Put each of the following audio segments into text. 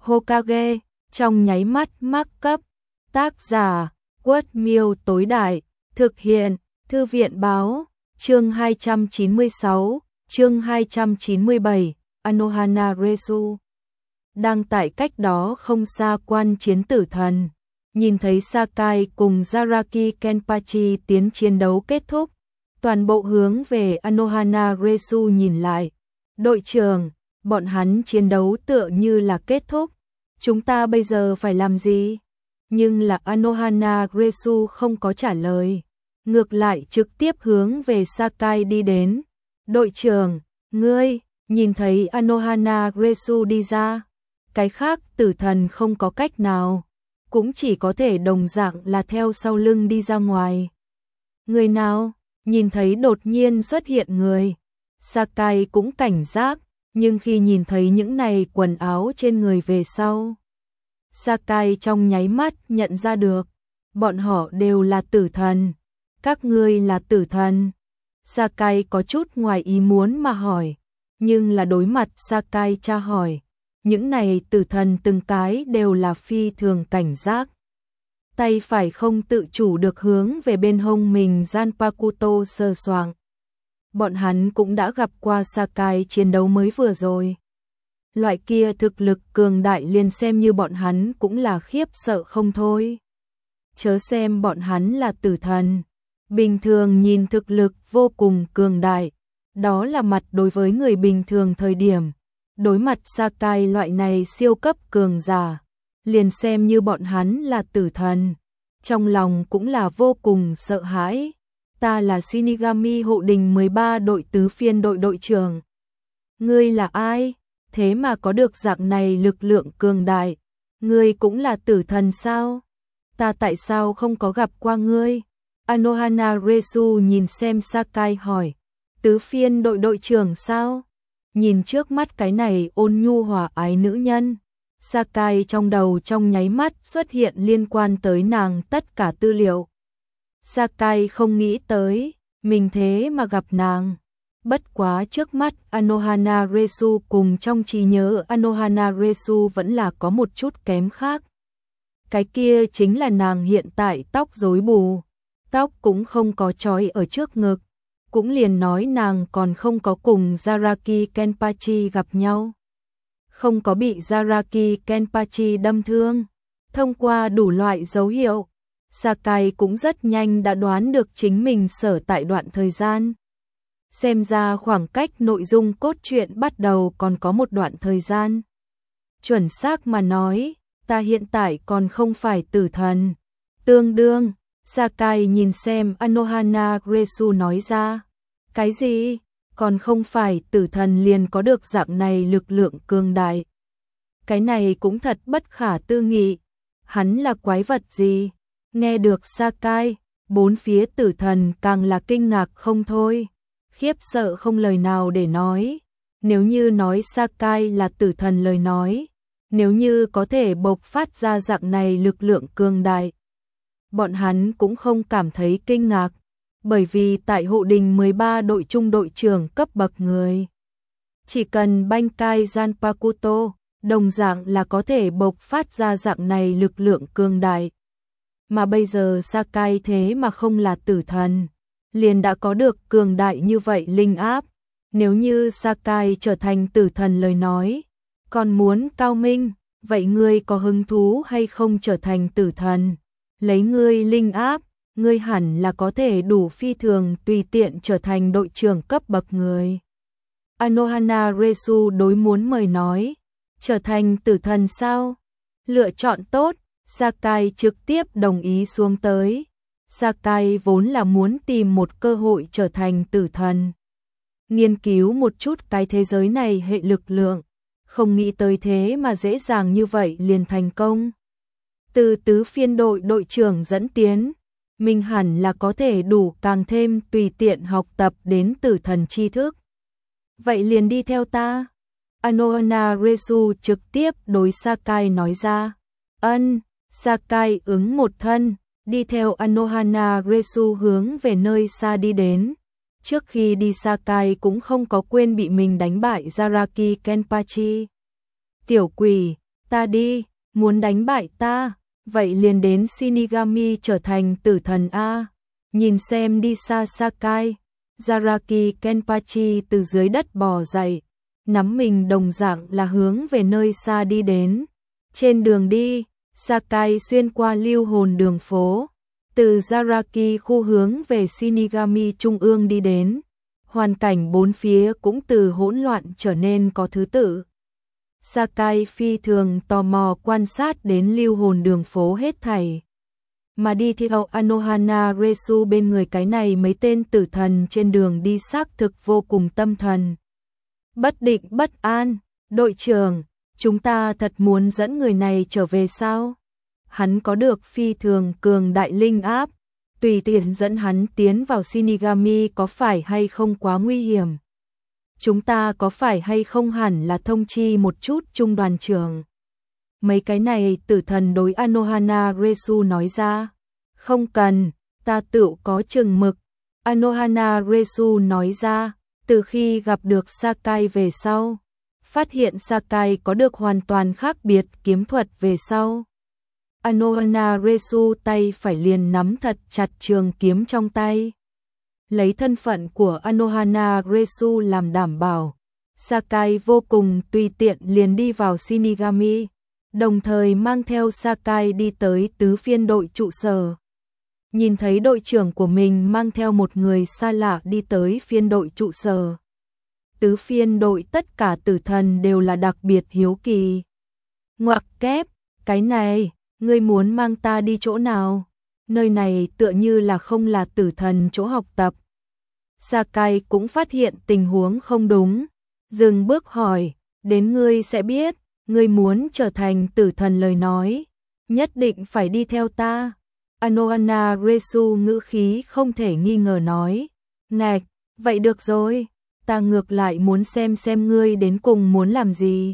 Hokage, trong nháy mắt mắc cấp. Tác giả, Quất Miêu tối đại, thực hiện, Thư viện báo, chương 296, chương 297, Anohana Resu. Đang tại cách đó không xa quan chiến tử thần, nhìn thấy Sakai cùng Zaraki Kenpachi tiến chiến đấu kết thúc, toàn bộ hướng về Anohana Resu nhìn lại. Đội trưởng, bọn hắn chiến đấu tựa như là kết thúc, chúng ta bây giờ phải làm gì? Nhưng là Anohana Resu không có trả lời, ngược lại trực tiếp hướng về Sakai đi đến. Đội trưởng, ngươi, nhìn thấy Anohana Resu đi ra, cái khác tử thần không có cách nào, cũng chỉ có thể đồng dạng là theo sau lưng đi ra ngoài. Người nào? Nhìn thấy đột nhiên xuất hiện người, Sakai cũng cảnh giác, nhưng khi nhìn thấy những này quần áo trên người về sau, Sakai trong nháy mắt nhận ra được, bọn họ đều là tử thần. Các ngươi là tử thần? Sakai có chút ngoài ý muốn mà hỏi, nhưng là đối mặt Sakai tra hỏi, những này tử thần từng cái đều là phi thường cảnh giác. Tay phải không tự chủ được hướng về bên hông mình Zanpakuto sờ soạng. Bọn hắn cũng đã gặp qua Sakai chiến đấu mới vừa rồi. Loại kia thực lực cường đại liền xem như bọn hắn cũng là khiếp sợ không thôi. Chớ xem bọn hắn là tử thần, bình thường nhìn thực lực vô cùng cường đại, đó là mặt đối với người bình thường thời điểm. Đối mặt Sakai loại này siêu cấp cường giả, liền xem như bọn hắn là tử thần, trong lòng cũng là vô cùng sợ hãi. Ta là Shinigami hộ đình 13 đội tứ phiên đội đội trưởng. Ngươi là ai? Thế mà có được dạng này lực lượng cường đại. Ngươi cũng là tử thần sao? Ta tại sao không có gặp qua ngươi? Anohana Resu nhìn xem Sakai hỏi. Tứ phiên đội đội trưởng sao? Nhìn trước mắt cái này ôn nhu hòa ái nữ nhân, Sakai trong đầu trong nháy mắt xuất hiện liên quan tới nàng tất cả tư liệu. Sakai không nghĩ tới, mình thế mà gặp nàng. Bất quá trước mắt Anohana Resu cùng trong trí nhớ Anohana Resu vẫn là có một chút kém khác. Cái kia chính là nàng hiện tại tóc rối bù, tóc cũng không có trói ở trước ngực, cũng liền nói nàng còn không có cùng Zaraki Kenpachi gặp nhau. Không có bị Zaraki Kenpachi đâm thương. Thông qua đủ loại dấu hiệu, Sakai cũng rất nhanh đã đoán được chính mình sở tại đoạn thời gian. Xem ra khoảng cách nội dung cốt truyện bắt đầu còn có một đoạn thời gian. Chuẩn xác mà nói, ta hiện tại còn không phải tử thần. Tương đương, Sakai nhìn xem Anohana Resu nói ra. Cái gì? Còn không phải tử thần liền có được dạng này lực lượng cường đại. Cái này cũng thật bất khả tư nghị. Hắn là quái vật gì? Nghe được Sakai, bốn phía tử thần càng là kinh ngạc không thôi. Khiếp sợ không lời nào để nói. Nếu như nói Sakai là tử thần lời nói, nếu như có thể bộc phát ra dạng này lực lượng cường đại, bọn hắn cũng không cảm thấy kinh ngạc. Bởi vì tại hộ đình 13 đội trung đội trưởng cấp bậc người, chỉ cần Bankai Zanpakuto, đồng dạng là có thể bộc phát ra dạng này lực lượng cường đại. Mà bây giờ Sakai thế mà không là tử thần, liền đã có được cường đại như vậy linh áp. Nếu như Sakai trở thành tử thần lời nói, còn muốn cao minh, vậy ngươi có hứng thú hay không trở thành tử thần? Lấy ngươi linh áp, ngươi hẳn là có thể đủ phi thường tùy tiện trở thành đội trưởng cấp bậc người. Anohana Resu đối muốn mời nói, trở thành tử thần sao? Lựa chọn tốt, Sakai trực tiếp đồng ý xuống tới. Sakai vốn là muốn tìm một cơ hội trở thành tử thần, nghiên cứu một chút cái thế giới này hệ lực lượng, không nghĩ tới thế mà dễ dàng như vậy liền thành công. Từ tứ phiên đội đội trưởng dẫn tiến, mình hẳn là có thể đủ càng thêm tùy tiện học tập đến tử thần tri thức. Vậy liền đi theo ta. Anohana Resu trực tiếp đối Sakai nói ra. Ân, Sakai ứng một thân, đi theo Anohana Resu hướng về nơi xa đi đến. Trước khi đi Sakai cũng không có quên bị mình đánh bại Zaraki Kenpachi. Tiểu quỷ, Ta đi, muốn đánh bại ta, vậy liền đến Shinigami trở thành tử thần A. Nhìn xem đi xa Sakai, Zaraki Kenpachi từ dưới đất bò dậy, nắm mình đồng dạng là hướng về nơi xa đi đến. Trên đường đi, Sakai xuyên qua lưu hồn đường phố, từ Zaraki khu hướng về Shinigami trung ương đi đến. Hoàn cảnh bốn phía cũng từ hỗn loạn trở nên có thứ tự. Sakai phi thường tò mò quan sát đến lưu hồn đường phố hết thảy. Mà đi theo Anohana Resu bên người cái này mấy tên tử thần trên đường đi xác thực vô cùng tâm thần. Bất định bất an, đội trưởng, chúng ta thật muốn dẫn người này trở về sao? Hắn có được phi thường cường đại linh áp, tùy tiện dẫn hắn tiến vào Shinigami có phải hay không quá nguy hiểm? Chúng ta có phải hay không hẳn là thông chi một chút trung đoàn trưởng? Mấy cái này tử thần đối Anohana Resu nói ra. Không cần, ta tự có chừng mực. Anohana Resu nói ra, từ khi gặp được Sakai về sau, phát hiện Sakai có được hoàn toàn khác biệt kiếm thuật về sau. Anohana Resu tay phải liền nắm thật chặt trường kiếm trong tay. Lấy thân phận của Anohana Resu làm đảm bảo, Sakai vô cùng tùy tiện liền đi vào Shinigami, đồng thời mang theo Sakai đi tới tứ phiên đội trụ sở. Nhìn thấy đội trưởng của mình mang theo một người xa lạ đi tới phiên đội trụ sở. Tứ phiên đội tất cả tử thần đều là đặc biệt hiếu kỳ. Ngoặc kép, cái này, ngươi muốn mang ta đi chỗ nào? Nơi này tựa như là không là tử thần chỗ học tập. Sakai cũng phát hiện tình huống không đúng, dừng bước hỏi, đến ngươi sẽ biết, ngươi muốn trở thành tử thần lời nói, nhất định phải đi theo ta. Anohana Resu ngữ khí không thể nghi ngờ nói, ngạch, vậy được rồi, ta ngược lại muốn xem ngươi đến cùng muốn làm gì.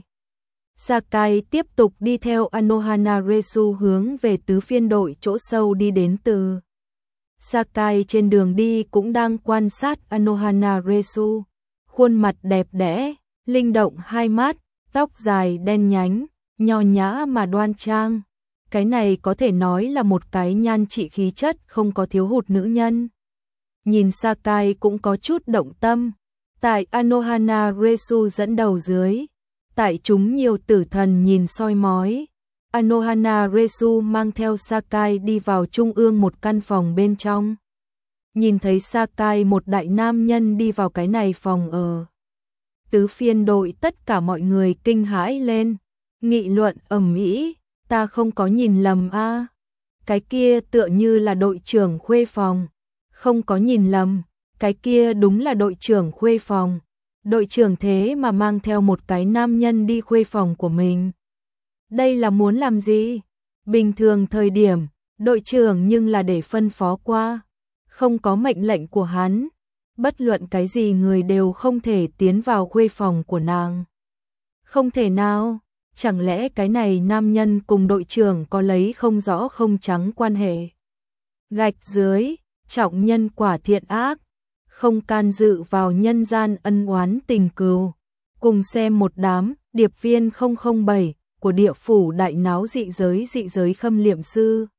Sakai tiếp tục đi theo Anohana Resu hướng về tứ phiên đội chỗ sâu đi đến từ. Sakai trên đường đi cũng đang quan sát Anohana Resu, khuôn mặt đẹp đẽ, linh động hai mắt, tóc dài đen nhánh, nho nhã mà đoan trang. Cái này có thể nói là một cái nhan trị khí chất không có thiếu hụt nữ nhân. Nhìn Sakai cũng có chút động tâm, tại Anohana Resu dẫn đầu dưới, tại chúng nhiều tử thần nhìn soi mói. Anohana Resu mang theo Sakai đi vào trung ương một căn phòng bên trong. Nhìn thấy Sakai một đại nam nhân đi vào cái này phòng ở. Tứ phiên đội tất cả mọi người kinh hãi lên, nghị luận ầm ĩ, ta không có nhìn lầm a, cái kia tựa như là đội trưởng khuê phòng. Không có nhìn lầm, cái kia đúng là đội trưởng khuê phòng. Đội trưởng thế mà mang theo một cái nam nhân đi khuê phòng của mình. Đây là muốn làm gì? Bình thường thời điểm, đội trưởng nhưng là để phân phó qua. Không có mệnh lệnh của hắn. Bất luận cái gì người đều không thể tiến vào khuê phòng của nàng. Không thể nào, chẳng lẽ cái này nam nhân cùng đội trưởng có lấy không rõ không trắng quan hệ. Gạch dưới, trọng nhân quả thiện ác, không can dự vào nhân gian ân oán tình cừu. Cùng xem một đám điệp viên 007 của địa phủ đại náo dị giới khâm liệm sư.